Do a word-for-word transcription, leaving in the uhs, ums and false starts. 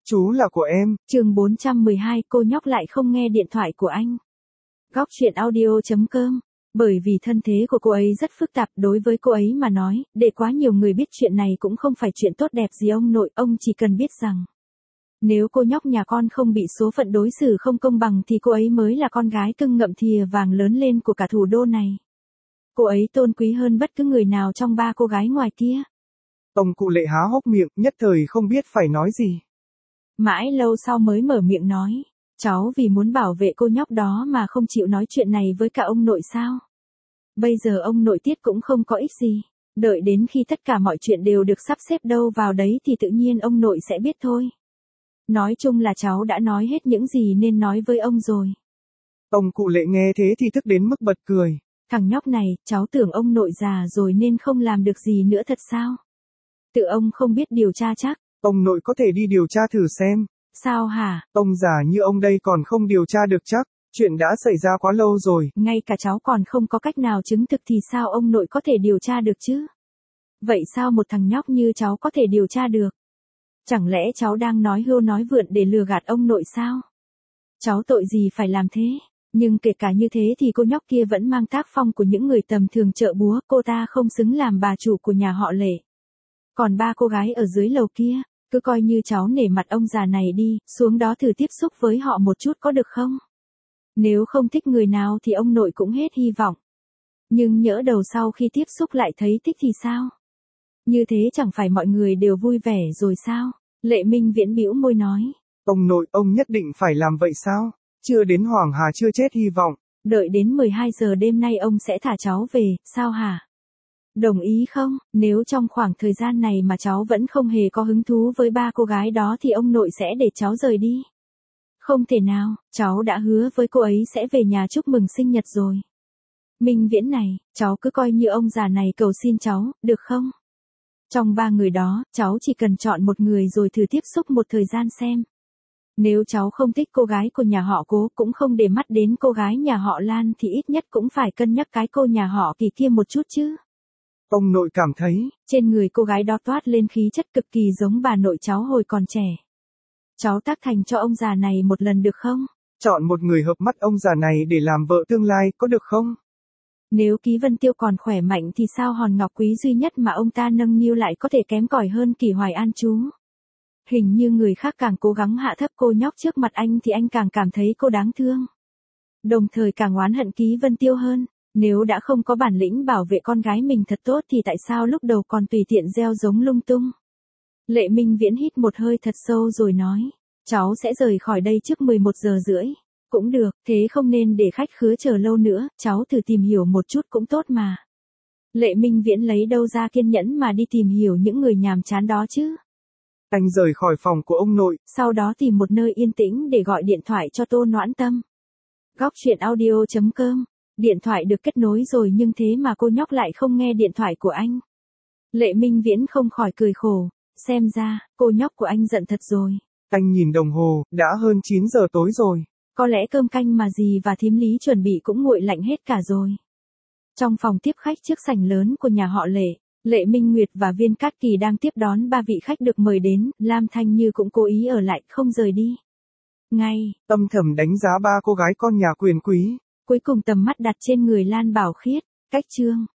Chú là của em. Chương bốn trăm mười hai, cô nhóc lại không nghe điện thoại của anh. Góc truyện audio chấm com. Bởi vì thân thế của cô ấy rất phức tạp, đối với cô ấy mà nói, để quá nhiều người biết chuyện này cũng không phải chuyện tốt đẹp gì ông nội, ông chỉ cần biết rằng nếu cô nhóc nhà con không bị số phận đối xử không công bằng thì cô ấy mới là con gái cưng ngậm thìa vàng lớn lên của cả thủ đô này. Cô ấy tôn quý hơn bất cứ người nào trong ba cô gái ngoài kia. Ông cụ Lệ há hốc miệng, nhất thời không biết phải nói gì. Mãi lâu sau mới mở miệng nói, cháu vì muốn bảo vệ cô nhóc đó mà không chịu nói chuyện này với cả ông nội sao? Bây giờ ông nội tiết cũng không có ích gì, đợi đến khi tất cả mọi chuyện đều được sắp xếp đâu vào đấy thì tự nhiên ông nội sẽ biết thôi. Nói chung là cháu đã nói hết những gì nên nói với ông rồi. Ông cụ Lệ nghe thế thì tức đến mức bật cười. Thằng nhóc này, cháu tưởng ông nội già rồi nên không làm được gì nữa thật sao? Tự ông không biết điều tra chắc. Ông nội có thể đi điều tra thử xem. Sao hả? Ông già như ông đây còn không điều tra được chắc, chuyện đã xảy ra quá lâu rồi. Ngay cả cháu còn không có cách nào chứng thực thì sao ông nội có thể điều tra được chứ? Vậy sao một thằng nhóc như cháu có thể điều tra được? Chẳng lẽ cháu đang nói hưu nói vượn để lừa gạt ông nội sao? Cháu tội gì phải làm thế? Nhưng kể cả như thế thì cô nhóc kia vẫn mang tác phong của những người tầm thường chợ búa, cô ta không xứng làm bà chủ của nhà họ Lệ. Còn ba cô gái ở dưới lầu kia, cứ coi như cháu nể mặt ông già này đi, xuống đó thử tiếp xúc với họ một chút có được không? Nếu không thích người nào thì ông nội cũng hết hy vọng. Nhưng nhỡ đầu sau khi tiếp xúc lại thấy thích thì sao? Như thế chẳng phải mọi người đều vui vẻ rồi sao? Lệ Minh Viễn bĩu môi nói. Ông nội, ông nhất định phải làm vậy sao? Chưa đến Hoàng Hà chưa chết hy vọng. Đợi đến mười hai giờ đêm nay ông sẽ thả cháu về, sao hả? Đồng ý không? Nếu trong khoảng thời gian này mà cháu vẫn không hề có hứng thú với ba cô gái đó thì ông nội sẽ để cháu rời đi. Không thể nào, cháu đã hứa với cô ấy sẽ về nhà chúc mừng sinh nhật rồi. Minh Viễn này, cháu cứ coi như ông già này cầu xin cháu, được không? Trong ba người đó, cháu chỉ cần chọn một người rồi thử tiếp xúc một thời gian xem. Nếu cháu không thích cô gái của nhà họ Cố cũng không để mắt đến cô gái nhà họ Lan thì ít nhất cũng phải cân nhắc cái cô nhà họ Kỳ kia một chút chứ. Ông nội cảm thấy, trên người cô gái đó toát lên khí chất cực kỳ giống bà nội cháu hồi còn trẻ. Cháu tác thành cho ông già này một lần được không? Chọn một người hợp mắt ông già này để làm vợ tương lai, có được không? Nếu Ký Vân Tiêu còn khỏe mạnh thì sao Hòn Ngọc Quý duy nhất mà ông ta nâng niu lại có thể kém cỏi hơn Kỳ Hoài An chú? Hình như người khác càng cố gắng hạ thấp cô nhóc trước mặt anh thì anh càng cảm thấy cô đáng thương. Đồng thời càng oán hận Ký Vân Tiêu hơn. Nếu đã không có bản lĩnh bảo vệ con gái mình thật tốt thì tại sao lúc đầu còn tùy tiện gieo giống lung tung? Lệ Minh Viễn hít một hơi thật sâu rồi nói, cháu sẽ rời khỏi đây trước mười một giờ rưỡi. Cũng được, thế không nên để khách khứa chờ lâu nữa, cháu thử tìm hiểu một chút cũng tốt mà. Lệ Minh Viễn lấy đâu ra kiên nhẫn mà đi tìm hiểu những người nhàm chán đó chứ? Anh rời khỏi phòng của ông nội, sau đó tìm một nơi yên tĩnh để gọi điện thoại cho Tô Noãn Tâm. Góc truyện audio chấm com. Điện thoại được kết nối rồi nhưng thế mà cô nhóc lại không nghe điện thoại của anh. Lệ Minh Viễn không khỏi cười khổ, xem ra, cô nhóc của anh giận thật rồi. Anh nhìn đồng hồ, đã hơn chín giờ tối rồi. Có lẽ cơm canh mà dì và thím Lý chuẩn bị cũng nguội lạnh hết cả rồi. Trong phòng tiếp khách trước sảnh lớn của nhà họ Lệ, Lệ Minh Nguyệt và Viên Cát Kỳ đang tiếp đón ba vị khách được mời đến, Lam Thanh Như cũng cố ý ở lại không rời đi. Ngay, âm thầm đánh giá ba cô gái con nhà quyền quý. Cuối cùng tầm mắt đặt trên người Lan Bảo Khiết, cách trương.